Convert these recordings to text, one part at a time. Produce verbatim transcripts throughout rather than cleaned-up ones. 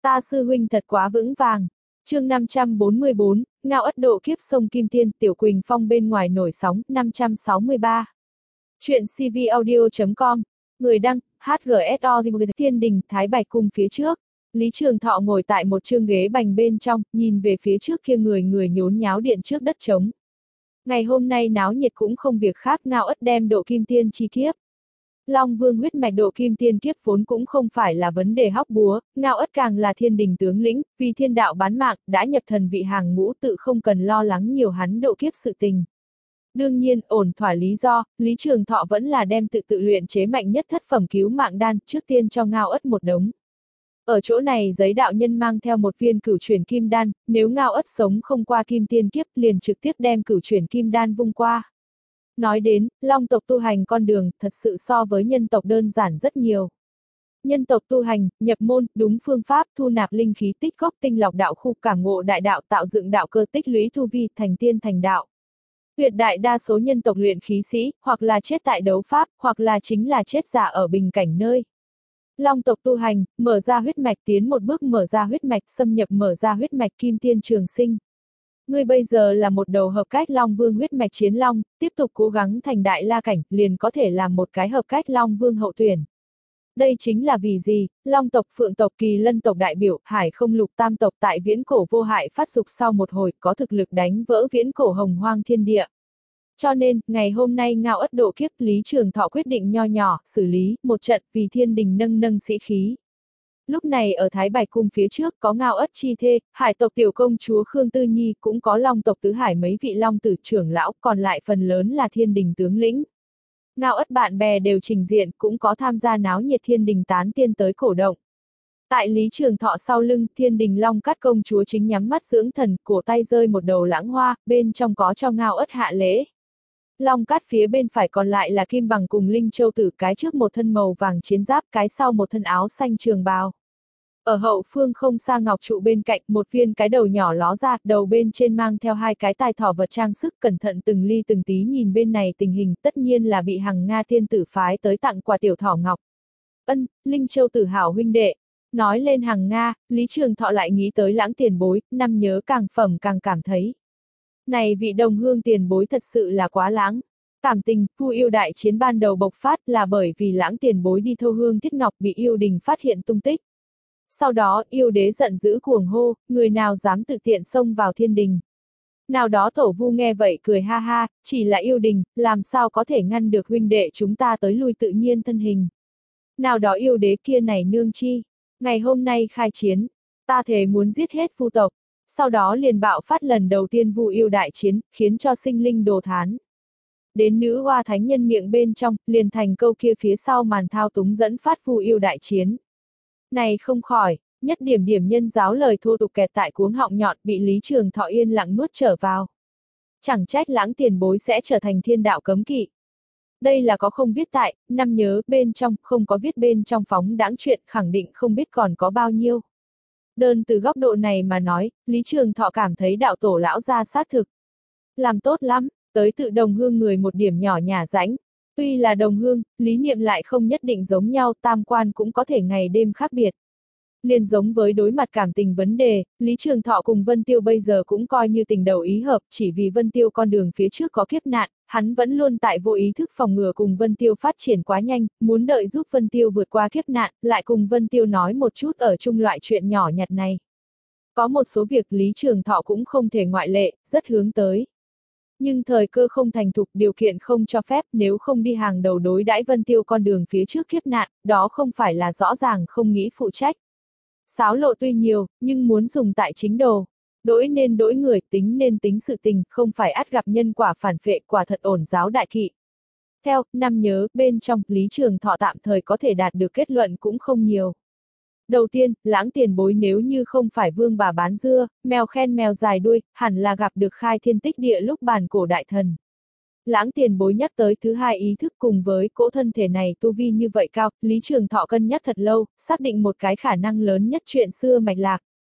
Ta sư huynh thật quá vững vàng. Chương năm trăm bốn mươi bốn, Ngao Ất độ kiếp sông Kim Tiên, Tiểu Quỳnh Phong bên ngoài nổi sóng, năm trăm sáu mươi ba. Chuyện c v audio chấm com. Người đăng, hát giê ét o Thiên Đình, Thái Bạch Cung phía trước. Lý Trường Thọ ngồi tại một chương ghế bành bên trong, nhìn về phía trước kia người người nhốn nháo điện trước đất trống. Ngày hôm nay náo nhiệt cũng không việc khác, Ngao Ất đem độ Kim Tiên chi kiếp. Long Vương huyết mạch độ Kim Tiên kiếp vốn cũng không phải là vấn đề hóc búa, Ngao Ất càng là thiên đình tướng lĩnh, vì thiên đạo bán mạng, đã nhập thần vị hàng ngũ, tự không cần lo lắng nhiều hắn độ kiếp sự tình. Đương nhiên, ổn thỏa lý do, Lý Trường Thọ vẫn là đem tự tự luyện chế mạnh nhất thất phẩm cứu mạng đan, trước tiên cho Ngao Ất một đống. Ở chỗ này giấy đạo nhân mang theo một viên cửu chuyển kim đan, nếu Ngao Ất sống không qua Kim Tiên kiếp liền trực tiếp đem cửu chuyển kim đan vung qua. Nói đến, long tộc tu hành con đường, thật sự so với nhân tộc đơn giản rất nhiều. Nhân tộc tu hành, nhập môn, đúng phương pháp, thu nạp linh khí tích góp tinh lọc đạo khu, cảm ngộ đại đạo, tạo dựng đạo cơ, tích lũy tu vi, thành tiên thành đạo. Tuyệt đại đa số nhân tộc luyện khí sĩ, hoặc là chết tại đấu pháp, hoặc là chính là chết giả ở bình cảnh nơi. Long tộc tu hành, mở ra huyết mạch, tiến một bước mở ra huyết mạch, xâm nhập mở ra huyết mạch kim tiên trường sinh. Ngươi bây giờ là một đầu hợp cách Long Vương huyết mạch chiến long, tiếp tục cố gắng thành đại la cảnh, liền có thể làm một cái hợp cách Long Vương hậu tuyển. Đây chính là vì gì, Long tộc, Phượng tộc, Kỳ Lân tộc đại biểu, Hải Không Lục tam tộc tại viễn cổ vô hại phát dục sau một hồi, có thực lực đánh vỡ viễn cổ hồng hoang thiên địa. Cho nên, ngày hôm nay Ngao Ất độ kiếp, Lý Trường Thọ quyết định nho nhỏ, xử lý, một trận, vì thiên đình nâng nâng sĩ khí. Lúc này ở Thái Bạch Cung phía trước có Ngao Ất chi thê, Hải tộc tiểu công chúa Khương Tư Nhi, cũng có Long tộc tứ hải mấy vị Long tử trưởng lão, còn lại phần lớn là thiên đình tướng lĩnh. Ngao Ất bạn bè đều trình diện, cũng có tham gia náo nhiệt thiên đình tán tiên tới cổ động. Tại Lý Trường Thọ sau lưng, thiên đình Long Cát công chúa chính nhắm mắt dưỡng thần, cổ tay rơi một đầu lãng hoa, bên trong có cho Ngao Ất hạ lễ. Long Cát phía bên phải còn lại là Kim Bằng cùng Linh Châu Tử, cái trước một thân màu vàng chiến giáp, cái sau một thân áo xanh trường bào. Ở hậu phương không xa ngọc trụ bên cạnh, một viên cái đầu nhỏ ló ra, đầu bên trên mang theo hai cái tai thỏ vật trang sức, cẩn thận từng ly từng tí nhìn bên này tình hình, tất nhiên là bị Hằng Nga thiên tử phái tới tặng quà tiểu thỏ ngọc. Ân, Linh Châu Tử hảo huynh đệ. Nói lên Hằng Nga, Lý Trường Thọ lại nghĩ tới Lãng tiền bối, năm nhớ càng phẩm càng cảm thấy. Này vị đồng hương tiền bối thật sự là quá lãng. Cảm tình, Vu yêu đại chiến ban đầu bộc phát là bởi vì Lãng tiền bối đi thâu hương thiết ngọc bị yêu đình phát hiện tung tích. Sau đó, yêu đế giận dữ cuồng hô, người nào dám tự tiện xông vào thiên đình. Nào đó thổ Vu nghe vậy cười ha ha, chỉ là yêu đình, làm sao có thể ngăn được huynh đệ chúng ta tới lui tự nhiên thân hình. Nào đó yêu đế kia này nương chi, ngày hôm nay khai chiến, ta thề muốn giết hết Vu tộc. Sau đó liền bạo phát lần đầu tiên Vu yêu đại chiến, khiến cho sinh linh đồ thán. Đến nữ hoa thánh nhân miệng bên trong, liền thành câu kia phía sau màn thao túng dẫn phát Vu yêu đại chiến. Này không khỏi, nhất điểm điểm nhân giáo lời thô tục kẹt tại cuống họng nhọn, bị Lý Trường Thọ yên lặng nuốt trở vào. Chẳng trách Lãng tiền bối sẽ trở thành thiên đạo cấm kỵ. Đây là có không viết tại, năm nhớ bên trong, không có viết bên trong phóng đãng chuyện, khẳng định không biết còn có bao nhiêu. Đơn từ góc độ này mà nói, Lý Trường Thọ cảm thấy đạo tổ lão ra xác thực. Làm tốt lắm, tới tự đồng hương người một điểm nhỏ nhà rãnh. Tuy là đồng hương, lý niệm lại không nhất định giống nhau, tam quan cũng có thể ngày đêm khác biệt. Liên giống với đối mặt cảm tình vấn đề, Lý Trường Thọ cùng Vân Tiêu bây giờ cũng coi như tình đầu ý hợp, chỉ vì Vân Tiêu con đường phía trước có kiếp nạn, hắn vẫn luôn tại vô ý thức phòng ngừa cùng Vân Tiêu phát triển quá nhanh, muốn đợi giúp Vân Tiêu vượt qua kiếp nạn, lại cùng Vân Tiêu nói một chút ở chung loại chuyện nhỏ nhặt này. Có một số việc Lý Trường Thọ cũng không thể ngoại lệ, rất hướng tới. Nhưng thời cơ không thành thục, điều kiện không cho phép, nếu không đi hàng đầu đối đãi Vân Tiêu con đường phía trước kiếp nạn, đó không phải là rõ ràng không nghĩ phụ trách. Xáo lộ tuy nhiều, nhưng muốn dùng tại chính đồ. Đỗi nên đỗi người, tính nên tính sự tình, không phải ắt gặp nhân quả phản phệ, quả thật ổn giáo đại kỵ. Theo, năm nhớ, bên trong, Lý Trường Thọ tạm thời có thể đạt được kết luận cũng không nhiều. Đầu tiên, Lãng tiền bối nếu như không phải vương bà bán dưa, mèo khen mèo dài đuôi, hẳn là gặp được khai thiên tích địa lúc bàn cổ đại thần. Lãng tiền bối nhắc tới thứ hai ý thức cùng với cỗ thân thể này tu vi như vậy cao, Lý Trường Thọ cân nhắc thật lâu, xác định một cái khả năng lớn nhất chuyện xưa mạch lạc.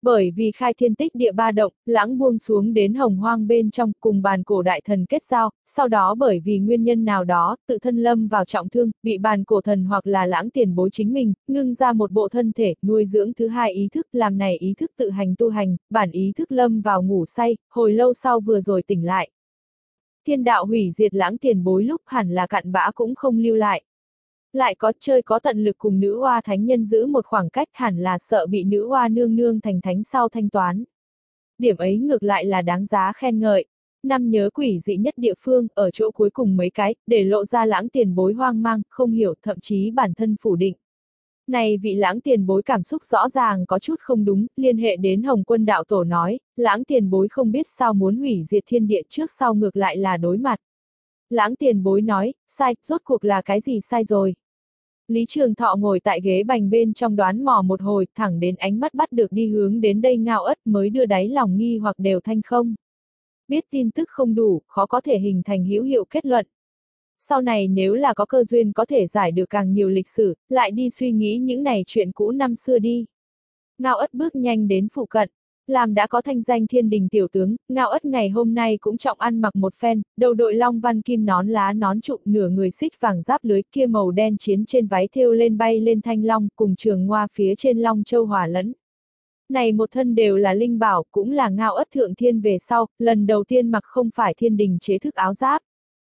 Bởi vì khai thiên tích địa ba động, lãng buông xuống đến hồng hoang bên trong cùng bàn cổ đại thần kết giao, sau đó bởi vì nguyên nhân nào đó, tự thân lâm vào trọng thương, bị bàn cổ thần hoặc là lãng tiền bối chính mình, ngưng ra một bộ thân thể, nuôi dưỡng thứ hai ý thức, làm này ý thức tự hành tu hành, bản ý thức lâm vào ngủ say, hồi lâu sau vừa rồi tỉnh lại. Thiên đạo hủy diệt lãng tiền bối lúc hẳn là cặn bã cũng không lưu lại. Lại có chơi có tận lực cùng nữ oa thánh nhân giữ một khoảng cách hẳn là sợ bị nữ oa nương nương thành thánh sau thanh toán. Điểm ấy ngược lại là đáng giá khen ngợi. Năm nhớ quỷ dị nhất địa phương, ở chỗ cuối cùng mấy cái, để lộ ra lãng tiền bối hoang mang, không hiểu, thậm chí bản thân phủ định. Này vị lãng tiền bối cảm xúc rõ ràng có chút không đúng, liên hệ đến Hồng Quân đạo tổ nói, lãng tiền bối không biết sao muốn hủy diệt thiên địa trước sau ngược lại là đối mặt. Lãng tiền bối nói, sai, rốt cuộc là cái gì sai rồi. Lý Trường Thọ ngồi tại ghế bành bên trong đoán mò một hồi, thẳng đến ánh mắt bắt được đi hướng đến đây Ngao Ất mới đưa đáy lòng nghi hoặc đều thanh không. Biết tin tức không đủ, khó có thể hình thành hữu hiệu kết luận. Sau này nếu là có cơ duyên có thể giải được càng nhiều lịch sử, lại đi suy nghĩ những này chuyện cũ năm xưa đi. Ngao Ất bước nhanh đến phụ cận. Làm đã có thanh danh thiên đình tiểu tướng, Ngao Ất ngày hôm nay cũng trọng ăn mặc một phen, đầu đội long văn kim nón lá nón trụ nửa người xích vàng giáp lưới kia màu đen chiến trên váy thêu lên bay lên thanh long cùng trường ngoa phía trên long châu hòa lẫn. Này một thân đều là linh bảo, cũng là Ngao Ất thượng thiên về sau, lần đầu tiên mặc không phải thiên đình chế thức áo giáp.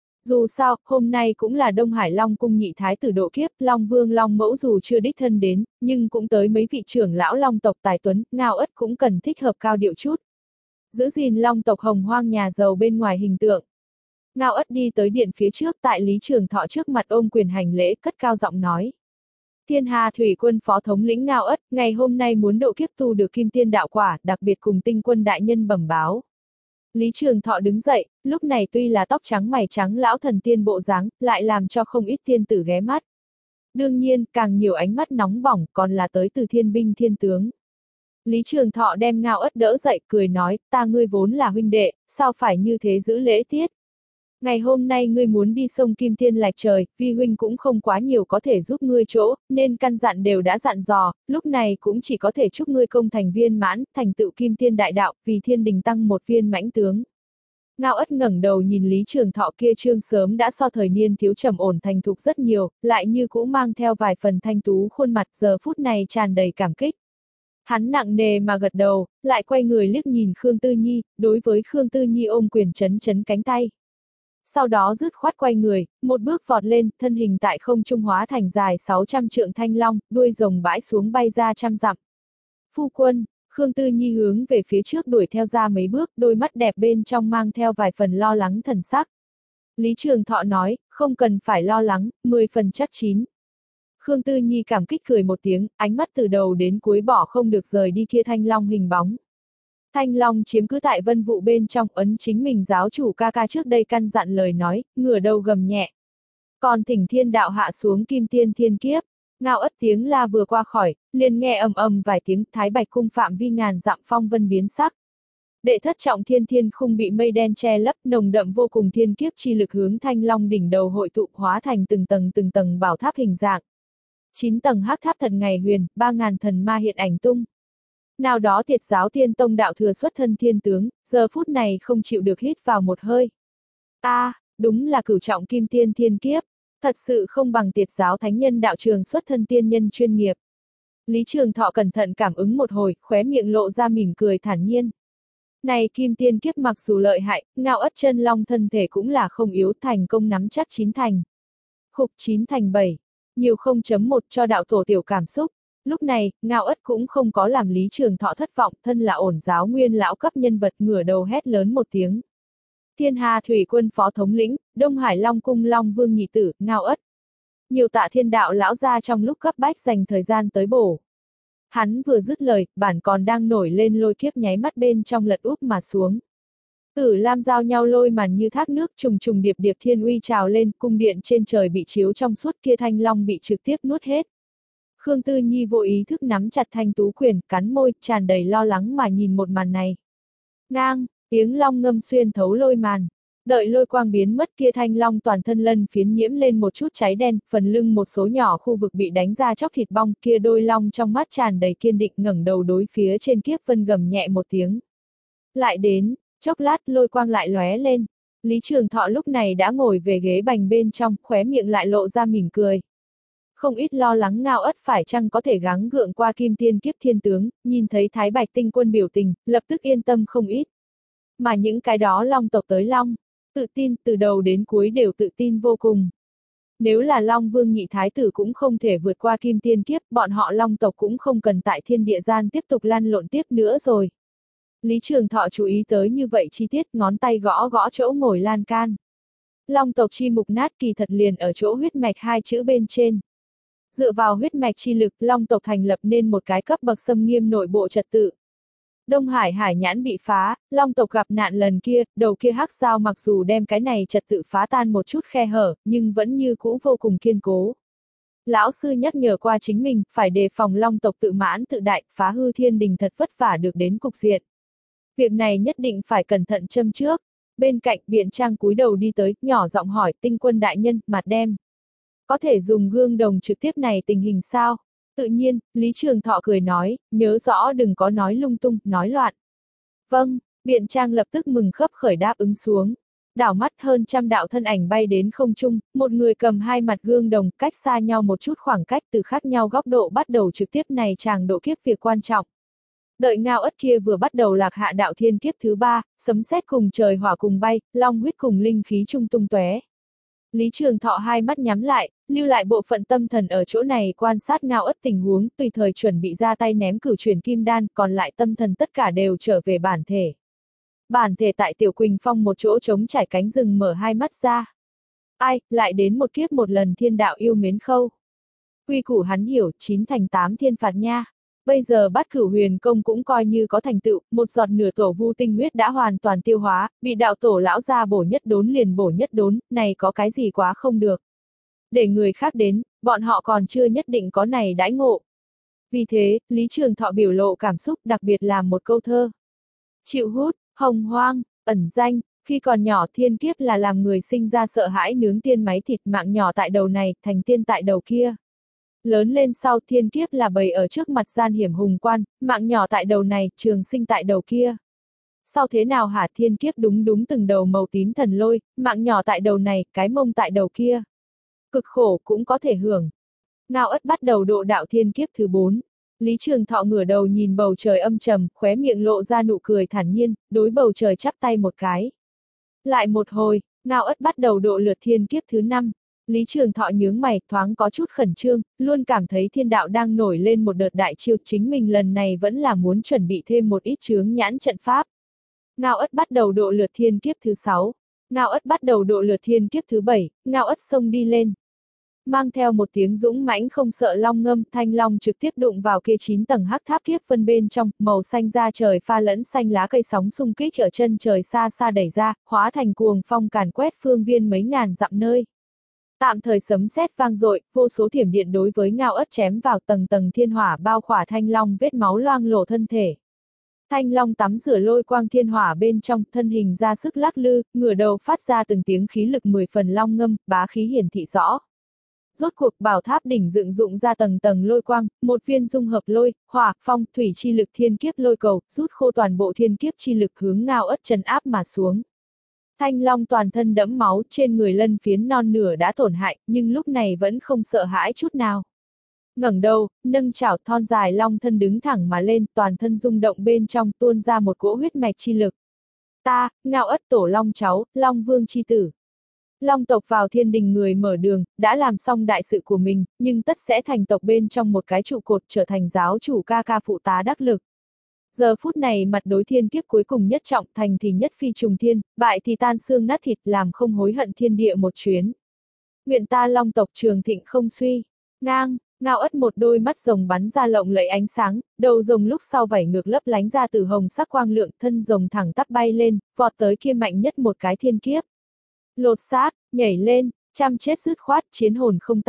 Dù sao, hôm nay cũng là Đông Hải Long cung nhị thái tử độ kiếp, Long Vương Long Mẫu dù chưa đích thân đến, nhưng cũng tới mấy vị trưởng lão Long tộc tài tuấn, Ngao Ất cũng cần thích hợp cao điệu chút. Giữ gìn Long tộc hồng hoang nhà giàu bên ngoài hình tượng. Ngao Ất đi tới điện phía trước tại Lý Trường Thọ trước mặt ôm quyền hành lễ, cất cao giọng nói. Thiên Hà Thủy Quân phó thống lĩnh Ngao Ất, ngày hôm nay muốn độ kiếp tu được kim tiên đạo quả, đặc biệt cùng tinh quân đại nhân bẩm báo. Lý Trường Thọ đứng dậy, lúc này tuy là tóc trắng mày trắng lão thần tiên bộ dáng, lại làm cho không ít tiên tử ghé mắt. Đương nhiên, càng nhiều ánh mắt nóng bỏng còn là tới từ thiên binh thiên tướng. Lý Trường Thọ đem Ngao Ất đỡ dậy, cười nói, ta ngươi vốn là huynh đệ, sao phải như thế giữ lễ tiết. Ngày hôm nay ngươi muốn đi sông Kim Tiên lạch trời, vi huynh cũng không quá nhiều có thể giúp ngươi chỗ, nên căn dặn đều đã dặn dò, lúc này cũng chỉ có thể chúc ngươi công thành viên mãn, thành tựu Kim Tiên đại đạo, vì thiên đình tăng một viên mãnh tướng. Ngao Ất ngẩng đầu nhìn Lý Trường Thọ kia trương sớm đã so thời niên thiếu trầm ổn thành thục rất nhiều, lại như cũ mang theo vài phần thanh tú khuôn mặt giờ phút này tràn đầy cảm kích. Hắn nặng nề mà gật đầu, lại quay người liếc nhìn Khương Tư Nhi, đối với Khương Tư Nhi ôm quyền chấn chấn cánh tay. Sau đó dứt khoát quay người, một bước vọt lên, thân hình tại không trung hóa thành dài sáu trăm trượng thanh long, đuôi rồng bãi xuống bay ra trăm dặm. Phu quân, Khương Tư Nhi hướng về phía trước đuổi theo ra mấy bước, đôi mắt đẹp bên trong mang theo vài phần lo lắng thần sắc. Lý Trường Thọ nói, không cần phải lo lắng, mười phần chắc chín. Khương Tư Nhi cảm kích cười một tiếng, ánh mắt từ đầu đến cuối bỏ không được rời đi kia thanh long hình bóng. Thanh Long chiếm cứ tại vân vụ bên trong ấn chính mình giáo chủ ca ca trước đây căn dặn lời nói, ngửa đầu gầm nhẹ. Còn thỉnh thiên đạo hạ xuống kim tiên thiên kiếp, Ngao Ất tiếng la vừa qua khỏi, liền nghe ầm ầm vài tiếng thái bạch cung phạm vi ngàn dặm phong vân biến sắc. Đệ thất trọng thiên thiên khung bị mây đen che lấp nồng đậm vô cùng thiên kiếp chi lực hướng Thanh Long đỉnh đầu hội tụ hóa thành từng tầng từng tầng bảo tháp hình dạng. Chín tầng hắc tháp thần ngày huyền, ba ngàn thần ma hiện ảnh tung. Nào đó Tiệt giáo Thiên Tông đạo thừa xuất thân thiên tướng, giờ phút này không chịu được hít vào một hơi. A, à, đúng là cửu trọng kim tiên thiên kiếp, thật sự không bằng Tiệt giáo thánh nhân đạo trường xuất thân tiên nhân chuyên nghiệp. Lý Trường Thọ cẩn thận cảm ứng một hồi, khóe miệng lộ ra mỉm cười thản nhiên. Này kim tiên kiếp mặc dù lợi hại, Ngao Ất chân long thân thể cũng là không yếu, thành công nắm chắc chín thành. Khục chín thành bảy, nhiều không chấm một cho đạo tổ tiểu cảm xúc. Lúc này, Ngao Ất cũng không có làm Lý Trường Thọ thất vọng, thân là ổn giáo nguyên lão cấp nhân vật ngửa đầu hét lớn một tiếng. Thiên Hà Thủy Quân phó thống lĩnh, Đông Hải Long cung Long Vương nhị tử, Ngao Ất. Nhiều tạ thiên đạo lão ra trong lúc cấp bách dành thời gian tới bổ. Hắn vừa dứt lời, bản còn đang nổi lên lôi kiếp nháy mắt bên trong lật úp mà xuống. Tử lam giao nhau lôi màn như thác nước trùng trùng điệp điệp thiên uy trào lên, cung điện trên trời bị chiếu trong suốt kia thanh long bị trực tiếp nuốt hết. Khương Tư Nhi vô ý thức nắm chặt thanh tú quyền, cắn môi, tràn đầy lo lắng mà nhìn một màn này. Ngang, tiếng long ngâm xuyên thấu lôi màn. Đợi lôi quang biến mất kia thanh long toàn thân lân phiến nhiễm lên một chút cháy đen, phần lưng một số nhỏ khu vực bị đánh ra chóc thịt bong, kia đôi long trong mắt tràn đầy kiên định ngẩng đầu đối phía trên Kiếp Vân gầm nhẹ một tiếng. Lại đến, chốc lát lôi quang lại lóe lên. Lý Trường Thọ lúc này đã ngồi về ghế bành bên trong, khóe miệng lại lộ ra mỉm cười. Không ít lo lắng Ngao Ất phải chăng có thể gắng gượng qua Kim Tiên Kiếp Thiên Tướng, nhìn thấy Thái Bạch Tinh Quân biểu tình, lập tức yên tâm không ít. Mà những cái đó long tộc tới long, tự tin, từ đầu đến cuối đều tự tin vô cùng. Nếu là Long Vương nhị thái tử cũng không thể vượt qua Kim Tiên Kiếp, bọn họ long tộc cũng không cần tại thiên địa gian tiếp tục lăn lộn tiếp nữa rồi. Lý Trường Thọ chú ý tới như vậy chi tiết, ngón tay gõ gõ chỗ ngồi lan can. Long tộc chi mục nát kỳ thật liền ở chỗ huyết mạch hai chữ bên trên. Dựa vào huyết mạch chi lực, long tộc thành lập nên một cái cấp bậc xâm nghiêm nội bộ trật tự. Đông Hải hải nhãn bị phá, long tộc gặp nạn lần kia, đầu kia hắc dao mặc dù đem cái này trật tự phá tan một chút khe hở, nhưng vẫn như cũ vô cùng kiên cố. Lão sư nhắc nhở qua chính mình, phải đề phòng long tộc tự mãn tự đại, phá hư thiên đình thật vất vả được đến cục diện. Việc này nhất định phải cẩn thận châm trước. Bên cạnh Biện Trang cúi đầu đi tới, nhỏ giọng hỏi Tinh Quân đại nhân, mặt đem. Có thể dùng gương đồng trực tiếp này tình hình sao? Tự nhiên, Lý Trường Thọ cười nói, nhớ rõ đừng có nói lung tung, nói loạn. Vâng, Biện Trang lập tức mừng khấp khởi đáp ứng xuống. Đảo mắt hơn trăm đạo thân ảnh bay đến không trung, một người cầm hai mặt gương đồng, cách xa nhau một chút khoảng cách từ khác nhau góc độ bắt đầu trực tiếp này chàng độ kiếp việc quan trọng. Đợi Ngao Ất kia vừa bắt đầu lạc hạ đạo thiên kiếp thứ ba, sấm sét cùng trời hỏa cùng bay, long huyết cùng linh khí trung tung tóe. Lý Trường Thọ hai mắt nhắm lại, lưu lại bộ phận tâm thần ở chỗ này quan sát Ngao Ất tình huống, tùy thời chuẩn bị ra tay ném cửu chuyển kim đan, còn lại tâm thần tất cả đều trở về bản thể. Bản thể tại Tiểu Quỳnh Phong một chỗ trống trải cánh rừng mở hai mắt ra. Ai, lại đến một kiếp một lần thiên đạo yêu mến khâu. Quy củ hắn hiểu, chín thành tám thiên phạt nha. Bây giờ Bát Cửu Huyền Công cũng coi như có thành tựu, một giọt nửa tổ vu tinh huyết đã hoàn toàn tiêu hóa, bị đạo tổ lão gia bổ nhất đốn liền bổ nhất đốn, này có cái gì quá không được. Để người khác đến, bọn họ còn chưa nhất định có này đãi ngộ. Vì thế, Lý Trường Thọ biểu lộ cảm xúc đặc biệt làm một câu thơ. Chịu hút, hồng hoang, ẩn danh, khi còn nhỏ thiên kiếp là làm người sinh ra sợ hãi nướng tiên máy thịt mạng nhỏ tại đầu này, thành tiên tại đầu kia. Lớn lên sau thiên kiếp là bày ở trước mặt gian hiểm hùng quan, mạng nhỏ tại đầu này, trường sinh tại đầu kia. Sau thế nào hả thiên kiếp đúng đúng từng đầu màu tím thần lôi, mạng nhỏ tại đầu này, cái mông tại đầu kia. Cực khổ cũng có thể hưởng. Ngao Ất bắt đầu độ đạo thiên kiếp thứ bốn. Lý Trường Thọ ngửa đầu nhìn bầu trời âm trầm, khóe miệng lộ ra nụ cười thản nhiên, đối bầu trời chắp tay một cái. Lại một hồi, Ngao Ất bắt đầu độ lượt thiên kiếp thứ năm. Lý Trường Thọ nhướng mày, thoáng có chút khẩn trương, luôn cảm thấy thiên đạo đang nổi lên một đợt đại chiêu, chính mình lần này vẫn là muốn chuẩn bị thêm một ít chướng nhãn trận pháp. Ngao Ất bắt đầu độ lượt thiên kiếp thứ sáu. Ngao Ất bắt đầu độ lượt thiên kiếp thứ bảy, Ngao Ất xông đi lên. Mang theo một tiếng dũng mãnh không sợ long ngâm, thanh long trực tiếp đụng vào kia chín tầng hắc tháp kiếp phân bên trong, màu xanh da trời pha lẫn xanh lá cây sóng xung kích ở chân trời xa xa đẩy ra, hóa thành cuồng phong càn quét phương viên mấy ngàn dặm nơi. Tạm thời sấm sét vang dội, vô số thiểm điện đối với Ngao Ất chém vào tầng tầng thiên hỏa bao khỏa thanh long vết máu loang lổ thân thể. Thanh long tắm rửa lôi quang thiên hỏa bên trong, thân hình ra sức lắc lư, ngửa đầu phát ra từng tiếng khí lực mười phần long ngâm, bá khí hiển thị rõ. Rốt cuộc bảo tháp đỉnh dựng dụng ra tầng tầng lôi quang, một viên dung hợp lôi, hỏa, phong, thủy chi lực thiên kiếp lôi cầu, rút khô toàn bộ thiên kiếp chi lực hướng Ngao Ất trấn áp mà xuống. Thanh long toàn thân đẫm máu, trên người lân phiến non nửa đã tổn hại, nhưng lúc này vẫn không sợ hãi chút nào. Ngẩng đầu, nâng chảo thon dài long thân đứng thẳng mà lên, toàn thân rung động bên trong tuôn ra một cỗ huyết mạch chi lực. Ta, Ngao Ất tổ long cháu, Long Vương chi tử. Long tộc vào thiên đình người mở đường, đã làm xong đại sự của mình, nhưng tất sẽ thành tộc bên trong một cái trụ cột trở thành giáo chủ ca ca phụ tá đắc lực. Giờ phút này mặt đối thiên kiếp cuối cùng nhất trọng, thành thì nhất phi trùng thiên, bại thì tan xương nát thịt, làm không hối hận thiên địa một chuyến. Nguyện ta long tộc trường thịnh không suy. Ngang, Ngao Ất một đôi mắt rồng bắn ra lộng lẫy ánh sáng, đầu rồng lúc sau vảy ngược lấp lánh ra từ hồng sắc quang lượng, thân rồng thẳng tắp bay lên, vọt tới kia mạnh nhất một cái thiên kiếp. Lột xác, nhảy lên, chăm chết dứt khoát, chiến hồn không tắt.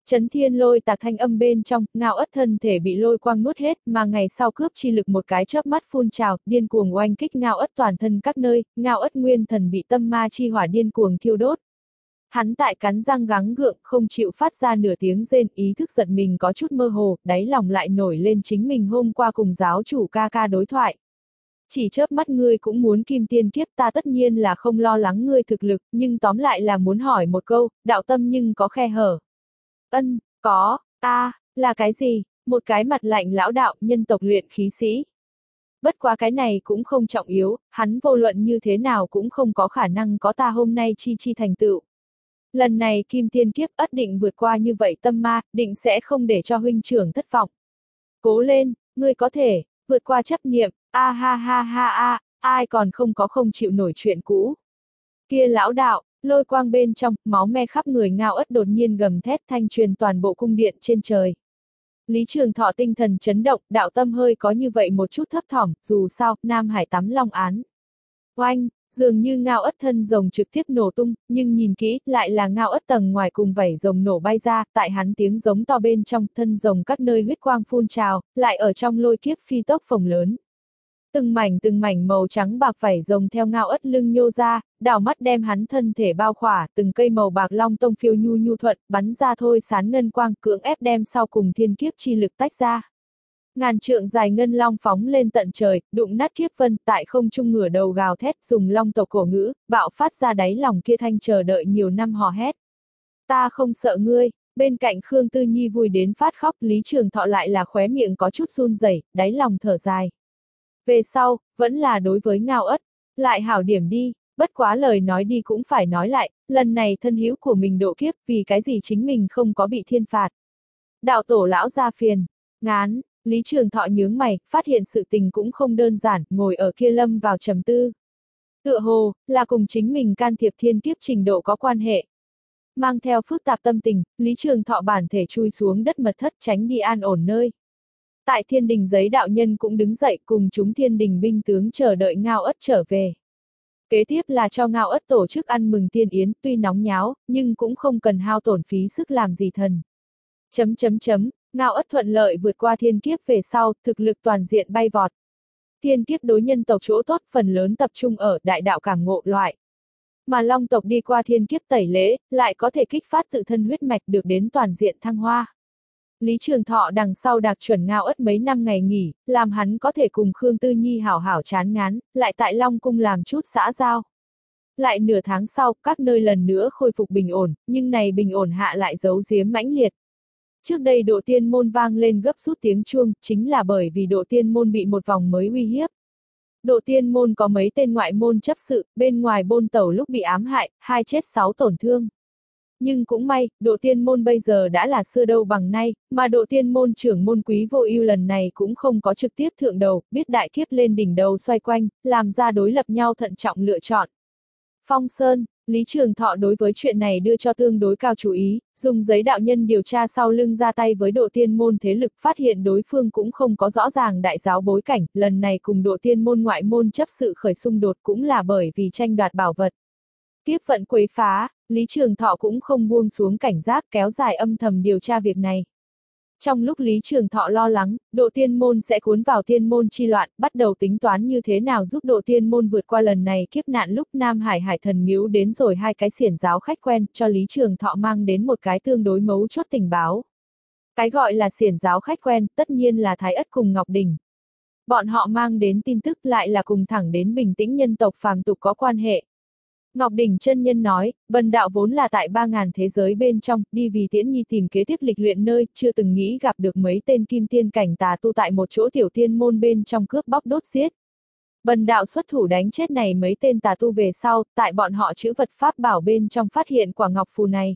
Chấn thiên lôi tạc thanh âm bên trong, Ngao Ất thân thể bị lôi quang nuốt hết, mà ngày sau cướp chi lực một cái chớp mắt phun trào, điên cuồng oanh kích Ngao Ất toàn thân các nơi, Ngao Ất nguyên thần bị tâm ma chi hỏa điên cuồng thiêu đốt. Hắn tại cắn răng gắng gượng, không chịu phát ra nửa tiếng rên, ý thức giận mình có chút mơ hồ, đáy lòng lại nổi lên chính mình hôm qua cùng giáo chủ ca ca đối thoại. Chỉ chớp mắt ngươi cũng muốn kim tiên kiếp, ta tất nhiên là không lo lắng ngươi thực lực, nhưng tóm lại là muốn hỏi một câu, đạo tâm nhưng có khe hở. Ân, có, a à, là cái gì? Một cái mặt lạnh lão đạo, nhân tộc luyện khí sĩ. Bất quá cái này cũng không trọng yếu, hắn vô luận như thế nào cũng không có khả năng có ta hôm nay chi chi thành tựu. Lần này kim tiên kiếp ắt định vượt qua như vậy tâm ma, định sẽ không để cho huynh trưởng thất vọng. Cố lên, ngươi có thể, vượt qua chấp niệm, a ha ha ha a, ai còn không có không chịu nổi chuyện cũ. Kia lão đạo, lôi quang bên trong, máu me khắp người Ngao Ất đột nhiên gầm thét thanh truyền toàn bộ cung điện trên trời. Lý Trường Thọ tinh thần chấn động, đạo tâm hơi có như vậy một chút thấp thỏm, dù sao, Nam Hải tắm long án. Oanh, dường như Ngao Ất thân rồng trực tiếp nổ tung, nhưng nhìn kỹ, lại là Ngao Ất tầng ngoài cùng vảy rồng nổ bay ra, tại hắn tiếng giống to bên trong, thân rồng các nơi huyết quang phun trào, lại ở trong lôi kiếp phi tốc phồng lớn. Từng mảnh từng mảnh màu trắng bạc vảy rồng theo Ngao Ất lưng nhô ra, đảo mắt đem hắn thân thể bao khỏa, từng cây màu bạc long tông phiêu nhu nhu thuận, bắn ra thôi sán ngân quang, cưỡng ép đem sau cùng thiên kiếp chi lực tách ra. Ngàn trượng dài ngân long phóng lên tận trời, đụng nát kiếp vân, tại không trung ngửa đầu gào thét, dùng long tộc cổ ngữ, bạo phát ra đáy lòng kia thanh chờ đợi nhiều năm hò hét. Ta không sợ ngươi. Bên cạnh Khương Tư Nhi vui đến phát khóc, Lý Trường Thọ lại là khóe miệng có chút run rẩy, đáy lòng thở dài. Về sau, vẫn là đối với Ngao Ất, lại hảo điểm đi, bất quá lời nói đi cũng phải nói lại, lần này thân hữu của mình độ kiếp, vì cái gì chính mình không có bị thiên phạt. Đạo tổ lão ra phiền, ngán, Lý Trường Thọ nhướng mày, phát hiện sự tình cũng không đơn giản, ngồi ở kia lâm vào trầm tư. Tựa hồ, là cùng chính mình can thiệp thiên kiếp trình độ có quan hệ. Mang theo phức tạp tâm tình, Lý Trường Thọ bản thể chui xuống đất mật thất tránh đi an ổn nơi. Tại thiên đình giấy đạo nhân cũng đứng dậy cùng chúng thiên đình binh tướng chờ đợi Ngao Ất trở về. Kế tiếp là cho Ngao Ất tổ chức ăn mừng tiên yến, tuy nóng nháo, nhưng cũng không cần hao tổn phí sức làm gì thần. Chấm chấm chấm, Ngao Ất thuận lợi vượt qua thiên kiếp về sau, thực lực toàn diện bay vọt. Thiên kiếp đối nhân tộc chỗ tốt phần lớn tập trung ở đại đạo cảm ngộ loại. Mà long tộc đi qua thiên kiếp tẩy lễ, lại có thể kích phát tự thân huyết mạch được đến toàn diện thăng hoa. Lý Trường Thọ đằng sau đặc chuẩn Ngao Ất mấy năm ngày nghỉ, làm hắn có thể cùng Khương Tư Nhi hảo hảo chán ngán, lại tại Long Cung làm chút xã giao. Lại nửa tháng sau, các nơi lần nữa khôi phục bình ổn, nhưng này bình ổn hạ lại giấu giếm mãnh liệt. Trước đây Độ Tiên Môn vang lên gấp rút tiếng chuông, chính là bởi vì Độ Tiên Môn bị một vòng mới uy hiếp. Độ Tiên Môn có mấy tên ngoại môn chấp sự, bên ngoài bôn tẩu lúc bị ám hại, hai chết sáu tổn thương. Nhưng cũng may, Độ Tiên Môn bây giờ đã là xưa đâu bằng nay, mà Độ Tiên Môn trưởng môn Quý Vô Ưu lần này cũng không có trực tiếp thượng đầu, biết đại kiếp lên đỉnh đầu xoay quanh, làm ra đối lập nhau thận trọng lựa chọn. Phong Sơn, Lý Trường Thọ đối với chuyện này đưa cho tương đối cao chú ý, dùng giấy đạo nhân điều tra sau lưng ra tay với Độ Tiên Môn thế lực, phát hiện đối phương cũng không có rõ ràng đại giáo bối cảnh, lần này cùng Độ Tiên Môn ngoại môn chấp sự khởi xung đột cũng là bởi vì tranh đoạt bảo vật. Kiếp vận quấy phá, Lý Trường Thọ cũng không buông xuống cảnh giác, kéo dài âm thầm điều tra việc này. Trong lúc Lý Trường Thọ lo lắng, Độ Tiên Môn sẽ cuốn vào Tiên Môn chi loạn, bắt đầu tính toán như thế nào giúp Độ Tiên Môn vượt qua lần này kiếp nạn lúc Nam Hải Hải Thần Miếu đến rồi hai cái xiển giáo khách quen, cho Lý Trường Thọ mang đến một cái tương đối mấu chốt tình báo. Cái gọi là xiển giáo khách quen, tất nhiên là Thái Ất cùng Ngọc Đình. Bọn họ mang đến tin tức lại là cùng thẳng đến bình tĩnh nhân tộc phàm tục có quan hệ. Ngọc Đỉnh chân nhân nói, Vân đạo vốn là tại ba ngàn thế giới bên trong, đi vì Tiễn Nhi tìm kế tiếp lịch luyện nơi, chưa từng nghĩ gặp được mấy tên kim tiên cảnh tà tu tại một chỗ tiểu tiên môn bên trong cướp bóc đốt giết. Vân đạo xuất thủ đánh chết này mấy tên tà tu về sau, tại bọn họ chữ vật pháp bảo bên trong phát hiện quả ngọc phù này.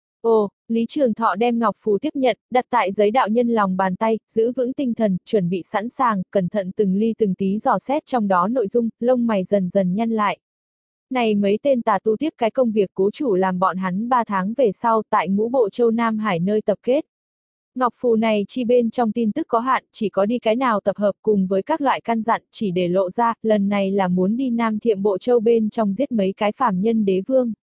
Ồ, Lý Trường Thọ đem ngọc phù tiếp nhận, đặt tại giấy đạo nhân lòng bàn tay, giữ vững tinh thần, chuẩn bị sẵn sàng, cẩn thận từng ly từng tí dò xét trong đó nội dung, lông mày dần dần nhăn lại. Này mấy tên tà tu tiếp cái công việc cố chủ làm bọn hắn ba tháng về sau tại Ngũ Bộ Châu Nam Hải nơi tập kết. Ngọc phù này chi bên trong tin tức có hạn, chỉ có đi cái nào tập hợp cùng với các loại căn dặn chỉ để lộ ra, lần này là muốn đi Nam Thiệm Bộ Châu bên trong giết mấy cái phàm nhân đế vương.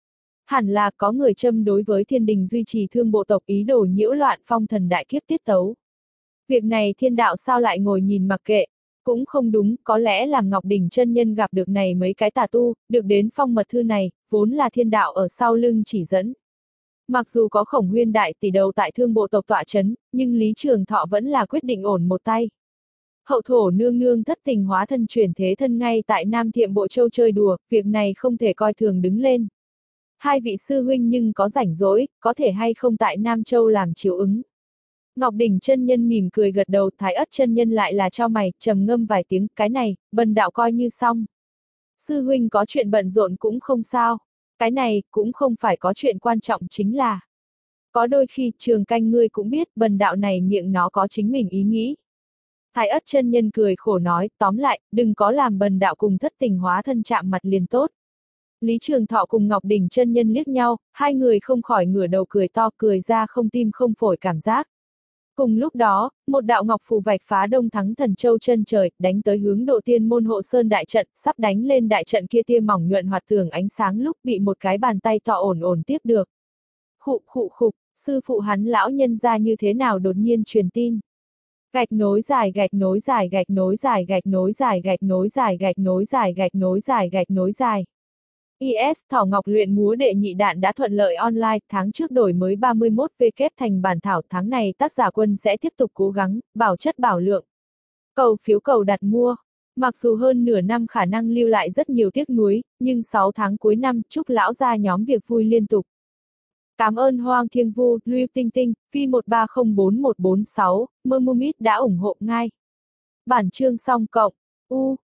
Hẳn là có người châm đối với thiên đình duy trì thương bộ tộc ý đồ nhiễu loạn phong thần đại kiếp tiết tấu. Việc này thiên đạo sao lại ngồi nhìn mặc kệ? Cũng không đúng, có lẽ làm Ngọc Đỉnh chân nhân gặp được này mấy cái tà tu, được đến phong mật thư này, vốn là thiên đạo ở sau lưng chỉ dẫn. Mặc dù có Khổng Huyên đại tỷ đầu tại thương bộ tộc tọa chấn, nhưng Lý Trường Thọ vẫn là quyết định ổn một tay. Hậu thổ nương nương thất tình hóa thân chuyển thế thân ngay tại Nam Thiệm Bộ Châu chơi đùa, việc này không thể coi thường đứng lên. Hai vị sư huynh nhưng có rảnh rỗi, có thể hay không tại Nam Châu làm chiếu ứng. Ngọc Đỉnh chân nhân mỉm cười gật đầu, Thái Ất chân nhân lại là trao mày, trầm ngâm vài tiếng, cái này, bần đạo coi như xong. Sư huynh có chuyện bận rộn cũng không sao, cái này, cũng không phải có chuyện quan trọng chính là. Có đôi khi, Trường Canh ngươi cũng biết, bần đạo này miệng nó có chính mình ý nghĩ. Thái Ất chân nhân cười khổ nói, tóm lại, đừng có làm bần đạo cùng thất tình hóa thân chạm mặt liền tốt. Lý Trường Thọ cùng Ngọc Đỉnh chân nhân liếc nhau, hai người không khỏi ngửa đầu cười to, cười ra không tim không phổi cảm giác. Cùng lúc đó, một đạo ngọc phù vạch phá Đông Thắng Thần Châu chân trời, đánh tới hướng Độ Tiên môn hộ sơn đại trận, sắp đánh lên đại trận kia tia mỏng nhuận hoạt thường ánh sáng lúc bị một cái bàn tay to ổn ổn tiếp được. Khụ khụ khục, sư phụ hắn lão nhân ra như thế nào đột nhiên truyền tin. Gạch nối dài gạch nối dài gạch nối dài gạch nối dài gạch nối dài gạch nối dài gạch nối dài gạch nối dài. i ét Thỏ Ngọc luyện múa đệ nhị đạn đã thuận lợi online, tháng trước đổi mới ba mươi mốt W thành bản thảo, tháng này tác giả Quân sẽ tiếp tục cố gắng, bảo chất bảo lượng. Cầu phiếu cầu đặt mua. Mặc dù hơn nửa năm khả năng lưu lại rất nhiều tiếc nuối, nhưng sáu tháng cuối năm chúc lão gia nhóm việc vui liên tục. Cảm ơn Hoang Thiên Vu, Lưu Tinh Tinh, Vi một ba không bốn một bốn sáu, Mơ Mumit đã ủng hộ ngay. Bản chương xong cộng. U.